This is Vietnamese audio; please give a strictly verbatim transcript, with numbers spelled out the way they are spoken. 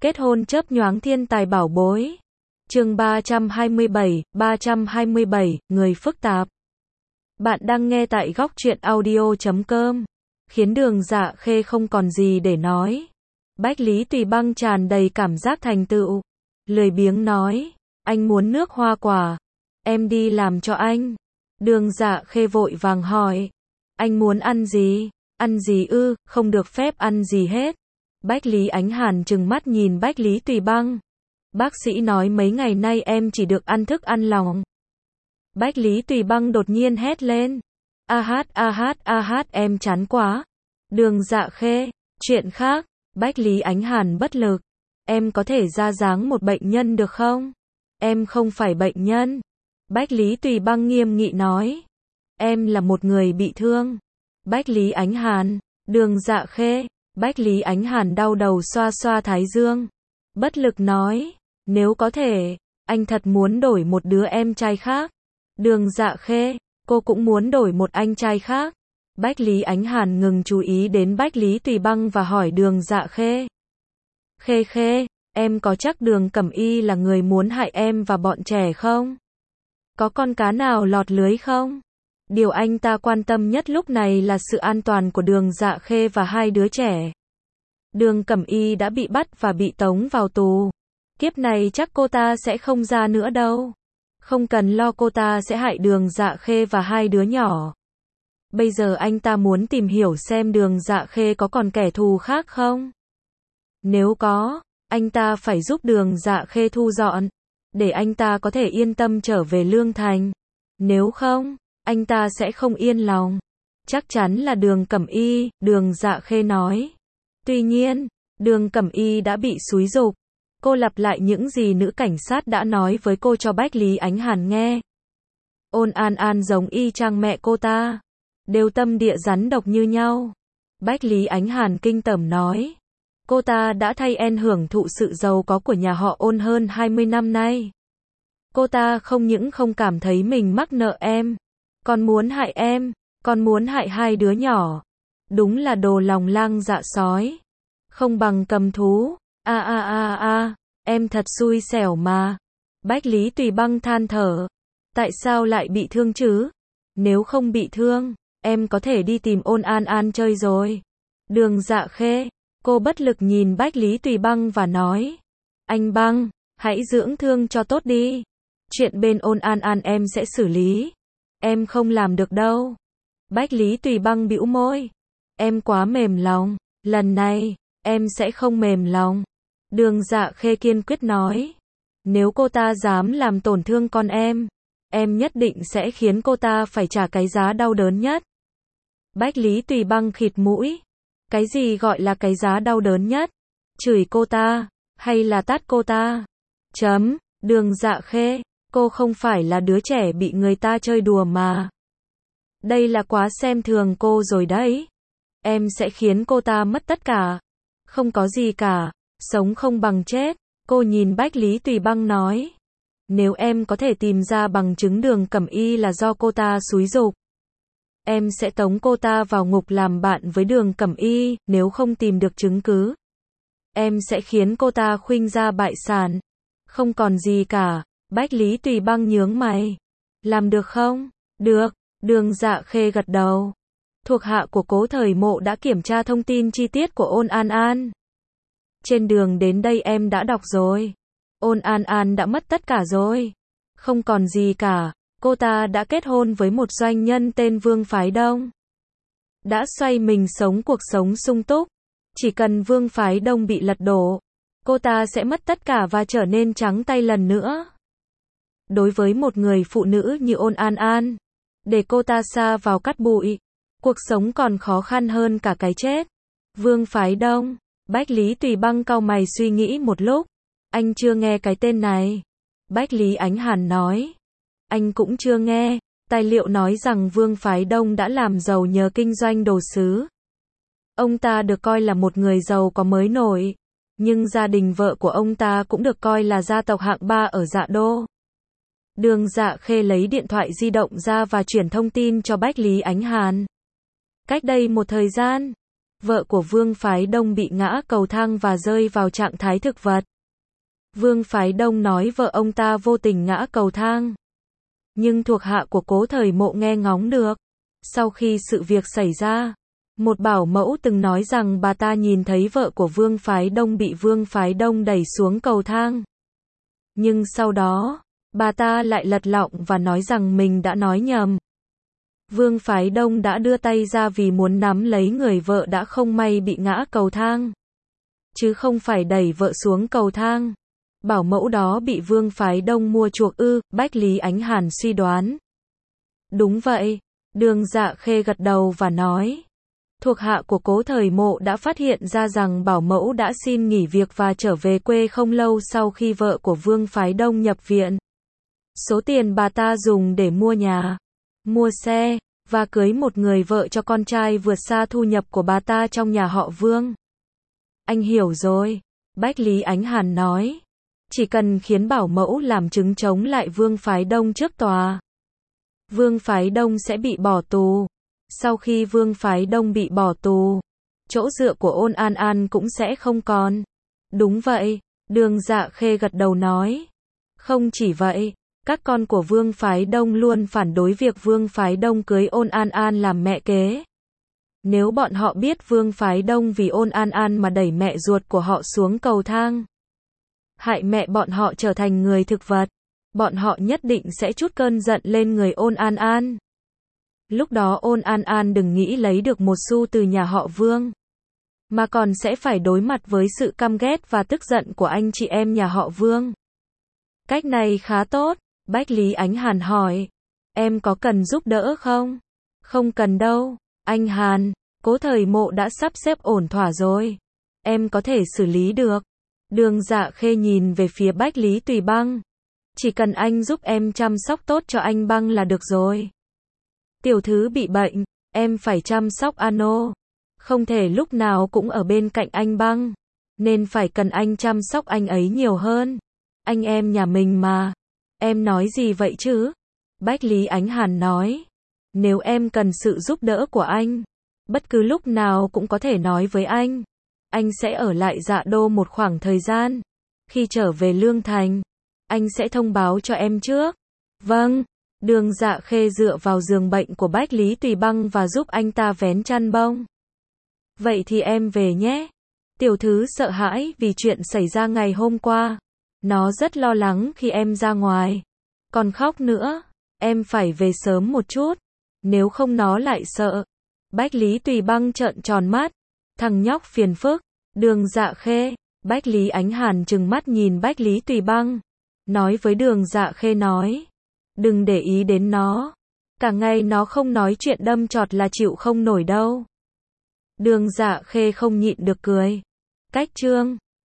Kết hôn chớp nhoáng thiên tài bảo bối. Chương ba trăm hai mươi bảy, ba trăm hai mươi bảy, người phức tạp. Bạn đang nghe tại góc truyện audio chấm com. Khiến Đường Dạ Khê không còn gì để nói. Bách Lý Tùy Băng tràn đầy cảm giác thành tựu. Lười biếng nói, anh muốn nước hoa quả. Em đi làm cho anh. Đường Dạ Khê vội vàng hỏi, anh muốn ăn gì? Ăn gì ư, không được phép ăn gì hết. Bách Lý Ánh Hàn trừng mắt nhìn Bách Lý Tùy Băng. Bác sĩ nói mấy ngày nay em chỉ được ăn thức ăn lòng. Bách Lý Tùy Băng đột nhiên hét lên. A hát a hát a hát em chán quá. Đường Dạ Khê, chuyện khác. Bách Lý Ánh Hàn bất lực. Em có thể ra dáng một bệnh nhân được không? Em không phải bệnh nhân. Bách Lý Tùy Băng nghiêm nghị nói. Em là một người bị thương. Bách Lý Ánh Hàn, Đường Dạ Khê. Bách Lý Ánh Hàn đau đầu xoa xoa thái dương. Bất lực nói, nếu có thể, anh thật muốn đổi một đứa em trai khác. Đường Dạ Khê, cô cũng muốn đổi một anh trai khác. Bách Lý Ánh Hàn ngừng chú ý đến Bách Lý Tùy Băng và hỏi Đường Dạ Khê. Khê Khê, em có chắc Đường Cẩm Y là người muốn hại em và bọn trẻ không? Có con cá nào lọt lưới không? Điều anh ta quan tâm nhất lúc này là sự an toàn của Đường Dạ Khê và hai đứa trẻ. Đường Cẩm Y đã bị bắt và bị tống vào tù. Kiếp này chắc cô ta sẽ không ra nữa đâu. Không cần lo, cô ta sẽ hại Đường Dạ Khê và hai đứa nhỏ. Bây giờ anh ta muốn tìm hiểu xem Đường Dạ Khê có còn kẻ thù khác không? Nếu có, anh ta phải giúp Đường Dạ Khê thu dọn, để anh ta có thể yên tâm trở về Lương Thành. Nếu không, anh ta sẽ không yên lòng. Chắc chắn là Đường Cẩm Y, Đường Dạ Khê nói. Tuy nhiên, Đường Cẩm Y đã bị xúi giục. Cô lặp lại những gì nữ cảnh sát đã nói với cô cho Bách Lý Ánh Hàn nghe. Ôn An An giống y chang mẹ cô ta. Đều tâm địa rắn độc như nhau. Bách Lý Ánh Hàn kinh tởm nói. Cô ta đã thay En hưởng thụ sự giàu có của nhà họ Ôn hơn hai mươi năm nay. Cô ta không những không cảm thấy mình mắc nợ em, còn muốn hại em, còn muốn hại hai đứa nhỏ. Đúng là đồ lòng lang dạ sói. Không bằng cầm thú. A a a a, em thật xui xẻo mà. Bách Lý Tùy Băng than thở. Tại sao lại bị thương chứ? Nếu không bị thương, em có thể đi tìm Ôn An An chơi rồi. Đường Dạ Khê, cô bất lực nhìn Bách Lý Tùy Băng và nói. Anh Băng, hãy dưỡng thương cho tốt đi. Chuyện bên Ôn An An em sẽ xử lý. Em không làm được đâu. Bách Lý Tùy Băng bĩu môi. Em quá mềm lòng. Lần này, em sẽ không mềm lòng. Đường Dạ Khê kiên quyết nói. Nếu cô ta dám làm tổn thương con em, em nhất định sẽ khiến cô ta phải trả cái giá đau đớn nhất. Bách Lý Tùy Băng khịt mũi. Cái gì gọi là cái giá đau đớn nhất? Chửi cô ta, hay là tát cô ta? Chấm, Đường Dạ Khê, cô không phải là đứa trẻ bị người ta chơi đùa mà. Đây là quá xem thường cô rồi đấy. Em sẽ khiến cô ta mất tất cả. Không có gì cả, sống không bằng chết. Cô nhìn Bách Lý Tùy Băng nói. Nếu em có thể tìm ra bằng chứng Đường Cẩm Y là do cô ta xúi giục, em sẽ tống cô ta vào ngục làm bạn với Đường Cẩm Y. Nếu không tìm được chứng cứ, em sẽ khiến cô ta khuynh gia bại sản. Không còn gì cả. Bách Lý Tùy Băng nhướng mày. Làm được không? Được. Đường Dạ Khê gật đầu. Thuộc hạ của Cố Thời Mộ đã kiểm tra thông tin chi tiết của Ôn An An. Trên đường đến đây em đã đọc rồi. Ôn An An đã mất tất cả rồi. Không còn gì cả. Cô ta đã kết hôn với một doanh nhân tên Vương Phái Đông. Đã xoay mình sống cuộc sống sung túc. Chỉ cần Vương Phái Đông bị lật đổ, cô ta sẽ mất tất cả và trở nên trắng tay lần nữa. Đối với một người phụ nữ như Ôn An An, để cô ta sa vào cát bụi, cuộc sống còn khó khăn hơn cả cái chết. Vương Phái Đông. Bách Lý Tùy Băng cau mày suy nghĩ một lúc. Anh chưa nghe cái tên này. Bách Lý Ánh Hàn nói. Anh cũng chưa nghe. Tài liệu nói rằng Vương Phái Đông đã làm giàu nhờ kinh doanh đồ sứ. Ông ta được coi là một người giàu có mới nổi. Nhưng gia đình vợ của ông ta cũng được coi là gia tộc hạng ba ở Dạ Đô. Đường Dạ Khê lấy điện thoại di động ra và chuyển thông tin cho Bách Lý Ánh Hàn. Cách đây một thời gian, vợ của Vương Phái Đông bị ngã cầu thang và rơi vào trạng thái thực vật. Vương Phái Đông nói vợ ông ta vô tình ngã cầu thang. Nhưng thuộc hạ của Cố Thời Mộ nghe ngóng được. Sau khi sự việc xảy ra, một bảo mẫu từng nói rằng bà ta nhìn thấy vợ của Vương Phái Đông bị Vương Phái Đông đẩy xuống cầu thang. Nhưng sau đó, bà ta lại lật lọng và nói rằng mình đã nói nhầm. Vương Phái Đông đã đưa tay ra vì muốn nắm lấy người vợ đã không may bị ngã cầu thang, chứ không phải đẩy vợ xuống cầu thang. Bảo mẫu đó bị Vương Phái Đông mua chuộc ư? Bách Lý Ánh Hàn suy đoán. Đúng vậy, Đường Dạ Khê gật đầu và nói. Thuộc hạ của Cố Thời Mộ đã phát hiện ra rằng bảo mẫu đã xin nghỉ việc và trở về quê không lâu sau khi vợ của Vương Phái Đông nhập viện. Số tiền bà ta dùng để mua nhà, mua xe, và cưới một người vợ cho con trai vượt xa thu nhập của bà ta trong nhà họ Vương. Anh hiểu rồi, Bách Lý Ánh Hàn nói. Chỉ cần khiến bảo mẫu làm chứng chống lại Vương Phái Đông trước tòa, Vương Phái Đông sẽ bị bỏ tù. Sau khi Vương Phái Đông bị bỏ tù, chỗ dựa của Ôn An An cũng sẽ không còn. Đúng vậy, Đường Dạ Khê gật đầu nói. Không chỉ vậy, các con của Vương Phái Đông luôn phản đối việc Vương Phái Đông cưới Ôn An An làm mẹ kế. Nếu bọn họ biết Vương Phái Đông vì Ôn An An mà đẩy mẹ ruột của họ xuống cầu thang, hại mẹ bọn họ trở thành người thực vật, bọn họ nhất định sẽ trút cơn giận lên người Ôn An An. Lúc đó Ôn An An đừng nghĩ lấy được một xu từ nhà họ Vương, mà còn sẽ phải đối mặt với sự căm ghét và tức giận của anh chị em nhà họ Vương. Cách này khá tốt, Bách Lý Ánh Hàn hỏi. Em có cần giúp đỡ không? Không cần đâu, anh Hàn, Cố Thời Mộ đã sắp xếp ổn thỏa rồi. Em có thể xử lý được. Đường Dạ Khê nhìn về phía Bách Lý Tùy Băng. Chỉ cần anh giúp em chăm sóc tốt cho anh Băng là được rồi. Tiểu thư bị bệnh, em phải chăm sóc Ano. Không thể lúc nào cũng ở bên cạnh anh Băng, nên phải cần anh chăm sóc anh ấy nhiều hơn. Anh em nhà mình mà. Em nói gì vậy chứ? Bách Lý Ánh Hàn nói. Nếu em cần sự giúp đỡ của anh, bất cứ lúc nào cũng có thể nói với anh. Anh sẽ ở lại Dạ Đô một khoảng thời gian. Khi trở về Lương Thành, anh sẽ thông báo cho em trước. Vâng. Đường Dạ Khê dựa vào giường bệnh của Bách Lý Tùy Băng và giúp anh ta vén chăn bông. Vậy thì em về nhé. Tiểu thư sợ hãi vì chuyện xảy ra ngày hôm qua. Nó rất lo lắng khi em ra ngoài. Còn khóc nữa. Em phải về sớm một chút. Nếu không nó lại sợ. Bách Lý Tùy Băng trợn tròn mắt. Thằng nhóc phiền phức. Đường Dạ Khê. Bách Lý Ánh Hàn trừng mắt nhìn Bách Lý Tùy Băng. Nói với Đường Dạ Khê nói. Đừng để ý đến nó. Cả ngày nó không nói chuyện đâm chọt là chịu không nổi đâu. Đường Dạ Khê không nhịn được cười. Cách chương